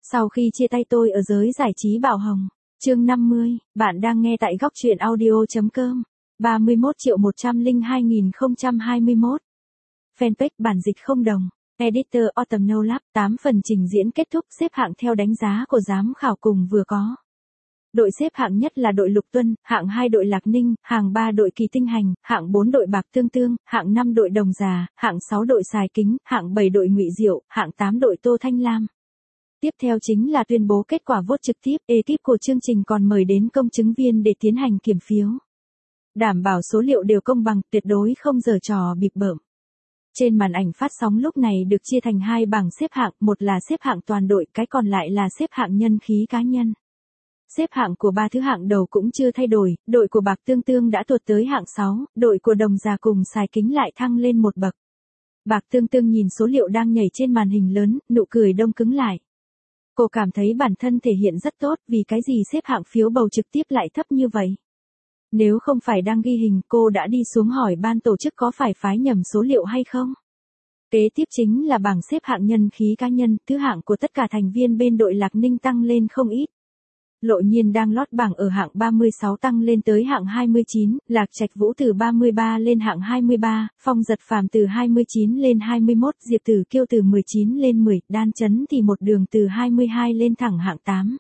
Sau khi chia tay tôi ở giới giải trí Bảo Hồng. Chương 50, bạn đang nghe tại góc truyện audio.com. 31.102.021. Fanpage bản dịch không đồng. Editor Autumn No Lab. 8 phần trình diễn kết thúc, xếp hạng theo đánh giá của giám khảo cùng vừa có. Đội xếp hạng nhất là đội Lục Tuân, hạng 2 đội Lạc Ninh, hạng 3 đội Kỳ Tinh Hành, hạng 4 đội Bạc Tương Tương, hạng 5 đội Đồng Già, hạng 6 đội Sài Kính, hạng 7 đội Ngụy Diệu, hạng 8 đội Tô Thanh Lam. Tiếp theo chính là tuyên bố kết quả vote trực tiếp, ekip của chương trình còn mời đến công chứng viên để tiến hành kiểm phiếu. Đảm bảo số liệu đều công bằng, tuyệt đối không giở trò bịp bợm. Trên màn ảnh phát sóng lúc này được chia thành hai bảng xếp hạng, một là xếp hạng toàn đội, cái còn lại là xếp hạng nhân khí cá nhân. Xếp hạng của ba thứ hạng đầu cũng chưa thay đổi, đội của Bạc Tương Tương đã tuột tới hạng 6, đội của Đồng Già cùng Sài Kính lại thăng lên một bậc. Bạc Tương Tương nhìn số liệu đang nhảy trên màn hình lớn, nụ cười đông cứng lại. Cô cảm thấy bản thân thể hiện rất tốt, vì cái gì xếp hạng phiếu bầu trực tiếp lại thấp như vậy. Nếu không phải đang ghi hình, cô đã đi xuống hỏi ban tổ chức có phải phái nhầm số liệu hay không. Kế tiếp chính là bảng xếp hạng nhân khí cá nhân, thứ hạng của tất cả thành viên bên đội Lạc Ninh tăng lên không ít. Lộ Nhiên đang lót bảng ở hạng 36 tăng lên tới hạng 29, Lạc Trạch Vũ từ 33 lên hạng 23, Phong Giật Phàm từ 29 lên 21, Diệp Tử Kiêu từ 19 lên 10, Đan Chấn thì một đường từ 22 lên thẳng hạng 8.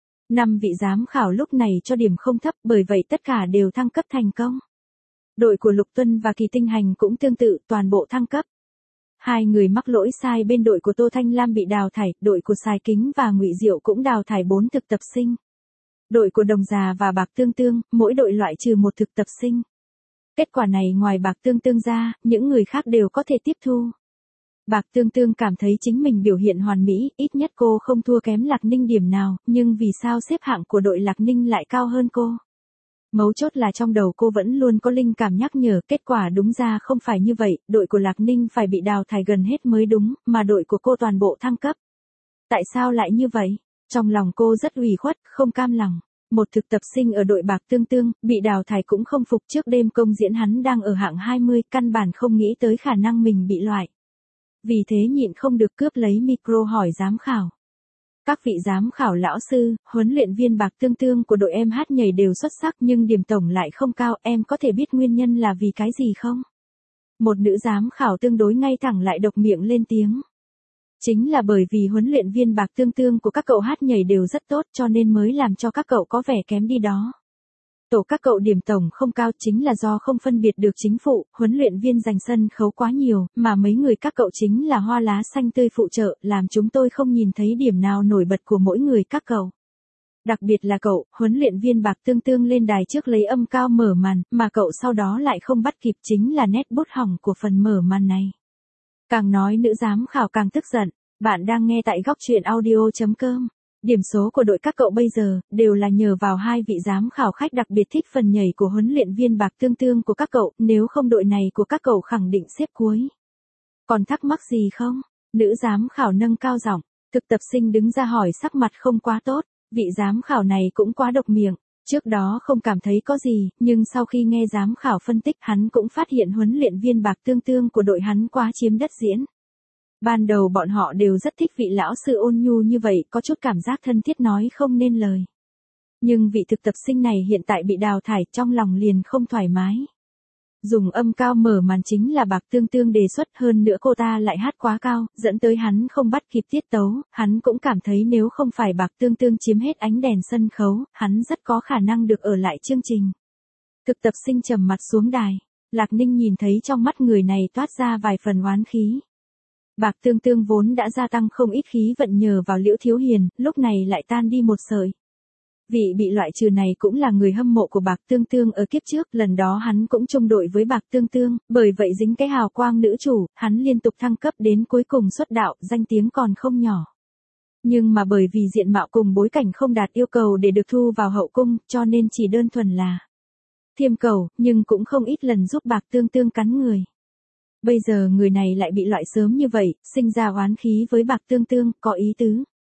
5 vị giám khảo lúc này cho điểm không thấp, bởi vậy tất cả đều thăng cấp thành công. Đội của Lục Tuân và Kỳ Tinh Hành cũng tương tự, toàn bộ thăng cấp. Hai người mắc lỗi sai bên đội của Tô Thanh Lam bị đào thải, đội của Sài Kính và Ngụy Diệu cũng đào thải 4 thực tập sinh. Đội của Đồng Già và Bạc Tương Tương, mỗi đội loại trừ một thực tập sinh. Kết quả này ngoài Bạc Tương Tương ra, những người khác đều có thể tiếp thu. Bạc Tương Tương cảm thấy chính mình biểu hiện hoàn mỹ, ít nhất cô không thua kém Lạc Ninh điểm nào, nhưng vì sao xếp hạng của đội Lạc Ninh lại cao hơn cô? Mấu chốt là trong đầu cô vẫn luôn có linh cảm nhắc nhở, kết quả đúng ra không phải như vậy, đội của Lạc Ninh phải bị đào thải gần hết mới đúng, mà đội của cô toàn bộ thăng cấp. Tại sao lại như vậy? Trong lòng cô rất ủy khuất, không cam lòng. Một thực tập sinh ở đội Bạc Tương Tương, bị đào thải cũng không phục, trước đêm công diễn hắn đang ở hạng 20, căn bản không nghĩ tới khả năng mình bị loại. Vì thế nhịn không được cướp lấy micro hỏi giám khảo. Các vị giám khảo lão sư, huấn luyện viên Bạc Tương Tương của đội em hát nhảy đều xuất sắc nhưng điểm tổng lại không cao, em có thể biết nguyên nhân là vì cái gì không? Một nữ giám khảo tương đối ngay thẳng lại độc miệng lên tiếng. Chính là bởi vì huấn luyện viên Bạc Tương Tương của các cậu hát nhảy đều rất tốt cho nên mới làm cho các cậu có vẻ kém đi đó. Tổ các cậu điểm tổng không cao chính là do không phân biệt được chính phụ, huấn luyện viên dành sân khấu quá nhiều, mà mấy người các cậu chính là hoa lá xanh tươi phụ trợ, làm chúng tôi không nhìn thấy điểm nào nổi bật của mỗi người các cậu. Đặc biệt là cậu, huấn luyện viên Bạc Tương Tương lên đài trước lấy âm cao mở màn, mà cậu sau đó lại không bắt kịp, chính là nét bút hỏng của phần mở màn này. Càng nói nữ giám khảo càng tức giận. Bạn đang nghe tại góc truyện audio.com. Điểm số của đội các cậu bây giờ đều là nhờ vào hai vị giám khảo khách đặc biệt thích phần nhảy của huấn luyện viên Bạc Tương Tương của các cậu, nếu không đội này của các cậu khẳng định xếp cuối. Còn thắc mắc gì không? Nữ giám khảo nâng cao giọng, thực tập sinh đứng ra hỏi sắc mặt không quá tốt, vị giám khảo này cũng quá độc miệng. Trước đó không cảm thấy có gì, nhưng sau khi nghe giám khảo phân tích hắn cũng phát hiện huấn luyện viên Bạc Tương Tương của đội hắn quá chiếm đất diễn. Ban đầu bọn họ đều rất thích vị lão sư ôn nhu như vậy, có chút cảm giác thân thiết nói không nên lời. Nhưng vị thực tập sinh này hiện tại bị đào thải, trong lòng liền không thoải mái. Dùng âm cao mở màn chính là Bạc Tương Tương đề xuất, hơn nữa cô ta lại hát quá cao, dẫn tới hắn không bắt kịp tiết tấu, hắn cũng cảm thấy nếu không phải Bạc Tương Tương chiếm hết ánh đèn sân khấu, hắn rất có khả năng được ở lại chương trình. Thực tập sinh trầm mặt xuống đài, Lạc Ninh nhìn thấy trong mắt người này toát ra vài phần oán khí. Bạc Tương Tương vốn đã gia tăng không ít khí vận nhờ vào Liễu Thiếu Hiền, lúc này lại tan đi một sợi. Vị bị loại trừ này cũng là người hâm mộ của Bạc Tương Tương ở kiếp trước, lần đó hắn cũng chung đội với Bạc Tương Tương, bởi vậy dính cái hào quang nữ chủ, hắn liên tục thăng cấp đến cuối cùng xuất đạo, danh tiếng còn không nhỏ. Nhưng mà bởi vì diện mạo cùng bối cảnh không đạt yêu cầu để được thu vào hậu cung, cho nên chỉ đơn thuần là thiêm cầu, nhưng cũng không ít lần giúp Bạc Tương Tương cắn người. Bây giờ người này lại bị loại sớm như vậy, sinh ra oán khí với Bạc Tương Tương, có ý tứ.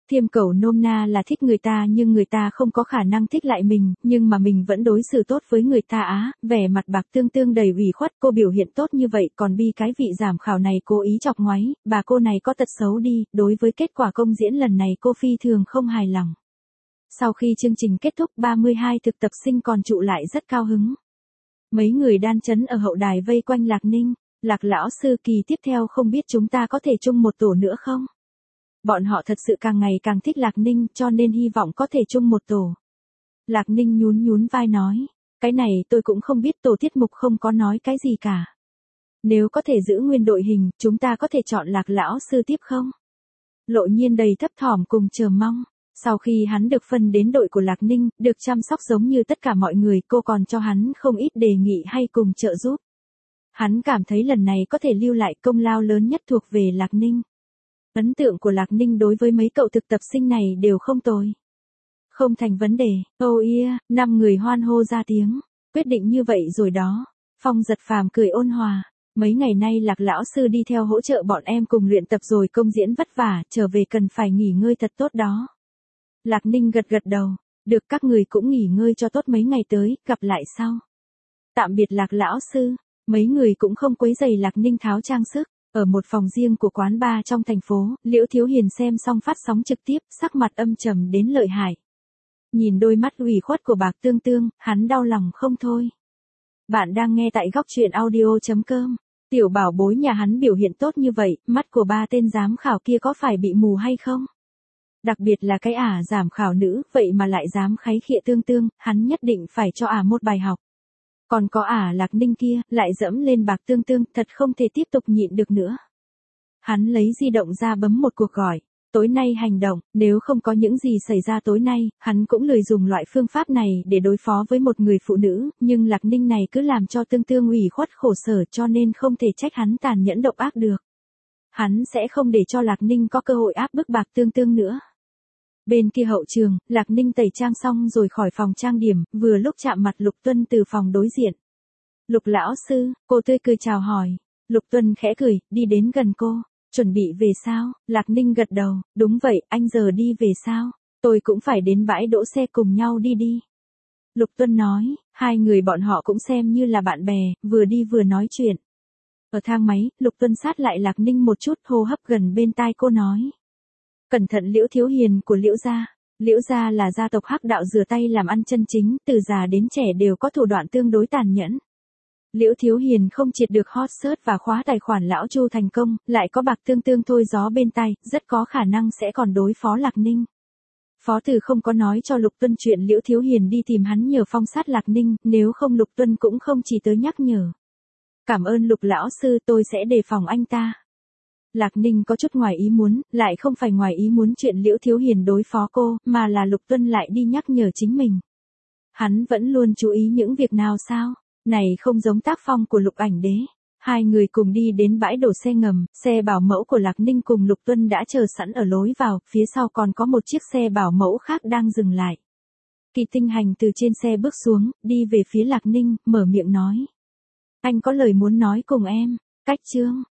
Thiêm cầu nôm na là thích người ta nhưng người ta không có khả năng thích lại mình, nhưng mà mình vẫn đối xử tốt với người ta á, vẻ mặt Bạc Tương Tương đầy ủy khuất, cô biểu hiện tốt như vậy còn bi cái vị giám khảo này cố ý chọc ngoáy, bà cô này có tật xấu đi, đối với kết quả công diễn lần này cô phi thường không hài lòng. Sau khi chương trình kết thúc 32 thực tập sinh còn trụ lại rất cao hứng. Mấy người đan chấn ở hậu đài vây quanh Lạc Ninh, Lạc lão sư kỳ tiếp theo không biết chúng ta có thể chung một tổ nữa không? Bọn họ thật sự càng ngày càng thích Lạc Ninh cho nên hy vọng có thể chung một tổ. Lạc Ninh nhún nhún vai nói, cái này tôi cũng không biết, tổ tiết mục không có nói cái gì cả. Nếu có thể giữ nguyên đội hình, chúng ta có thể chọn Lạc lão sư tiếp không? Lộ Nhiên đầy thấp thỏm cùng chờ mong. Sau khi hắn được phân đến đội của Lạc Ninh, được chăm sóc giống như tất cả mọi người, cô còn cho hắn không ít đề nghị hay cùng trợ giúp. Hắn cảm thấy lần này có thể lưu lại công lao lớn nhất thuộc về Lạc Ninh. Ấn tượng của Lạc Ninh đối với mấy cậu thực tập sinh này đều không tồi. Không thành vấn đề, oh yeah, 5 người hoan hô ra tiếng. Quyết định như vậy rồi đó. Phong Giật Phàm cười ôn hòa. Mấy ngày nay Lạc lão sư đi theo hỗ trợ bọn em cùng luyện tập rồi công diễn vất vả, trở về cần phải nghỉ ngơi thật tốt đó. Lạc Ninh gật gật đầu. Được, các người cũng nghỉ ngơi cho tốt mấy ngày tới, gặp lại sau. Tạm biệt Lạc lão sư. Mấy người cũng không quấy rầy Lạc Ninh tháo trang sức. Ở một phòng riêng của quán bar trong thành phố, Liễu Thiếu Hiền xem xong phát sóng trực tiếp, sắc mặt âm trầm đến lợi hại. Nhìn đôi mắt ủy khuất của Bạc Tương Tương, hắn đau lòng không thôi. Bạn đang nghe tại góc truyện audio.com. Tiểu bảo bối nhà hắn biểu hiện tốt như vậy, mắt của ba tên giám khảo kia có phải bị mù hay không? Đặc biệt là cái giám khảo nữ, vậy mà lại dám kháy khịa Tương Tương, hắn nhất định phải cho một bài học. Còn có Lạc Ninh kia, lại dẫm lên Bạc Tương Tương, thật không thể tiếp tục nhịn được nữa. Hắn lấy di động ra bấm một cuộc gọi. Tối nay hành động, nếu không có những gì xảy ra tối nay, hắn cũng lười dùng loại phương pháp này để đối phó với một người phụ nữ, nhưng Lạc Ninh này cứ làm cho Tương Tương ủy khuất khổ sở cho nên không thể trách hắn tàn nhẫn độc ác được. Hắn sẽ không để cho Lạc Ninh có cơ hội áp bức Bạc Tương Tương nữa. Bên kia hậu trường, Lạc Ninh tẩy trang xong rồi khỏi phòng trang điểm, vừa lúc chạm mặt Lục Tuân từ phòng đối diện. Lục lão sư, cô tươi cười chào hỏi. Lục Tuân khẽ cười, đi đến gần cô. Chuẩn bị về sao? Lạc Ninh gật đầu, đúng vậy, anh giờ đi về sao? Tôi cũng phải đến bãi đỗ xe cùng nhau đi. Lục Tuân nói, hai người bọn họ cũng xem như là bạn bè, vừa đi vừa nói chuyện. Ở thang máy, Lục Tuân sát lại Lạc Ninh một chút, hô hấp gần bên tai cô nói. Cẩn thận Liễu Thiếu Hiền của Liễu gia. Liễu gia là gia tộc hắc đạo rửa tay làm ăn chân chính, từ già đến trẻ đều có thủ đoạn tương đối tàn nhẫn. Liễu Thiếu Hiền không triệt được hot search và khóa tài khoản lão Chu thành công, lại có Bạc Tương Tương thôi gió bên tai, rất có khả năng sẽ còn đối phó Lạc Ninh. Phó Từ không có nói cho Lục Tuân chuyện Liễu Thiếu Hiền đi tìm hắn nhờ phong sát Lạc Ninh, nếu không Lục Tuân cũng không chỉ tới nhắc nhở. Cảm ơn Lục lão sư, tôi sẽ đề phòng anh ta. Lạc Ninh có chút ngoài ý muốn, lại không phải ngoài ý muốn chuyện Liễu Thiếu Hiền đối phó cô, mà là Lục Tuân lại đi nhắc nhở chính mình. Hắn vẫn luôn chú ý những việc nào sao? Này không giống tác phong của Lục Ảnh Đế. Hai người cùng đi đến bãi đổ xe ngầm, xe bảo mẫu của Lạc Ninh cùng Lục Tuân đã chờ sẵn ở lối vào, phía sau còn có một chiếc xe bảo mẫu khác đang dừng lại. Kỳ Tinh Hành từ trên xe bước xuống, đi về phía Lạc Ninh, mở miệng nói. Anh có lời muốn nói cùng em. Cách chương.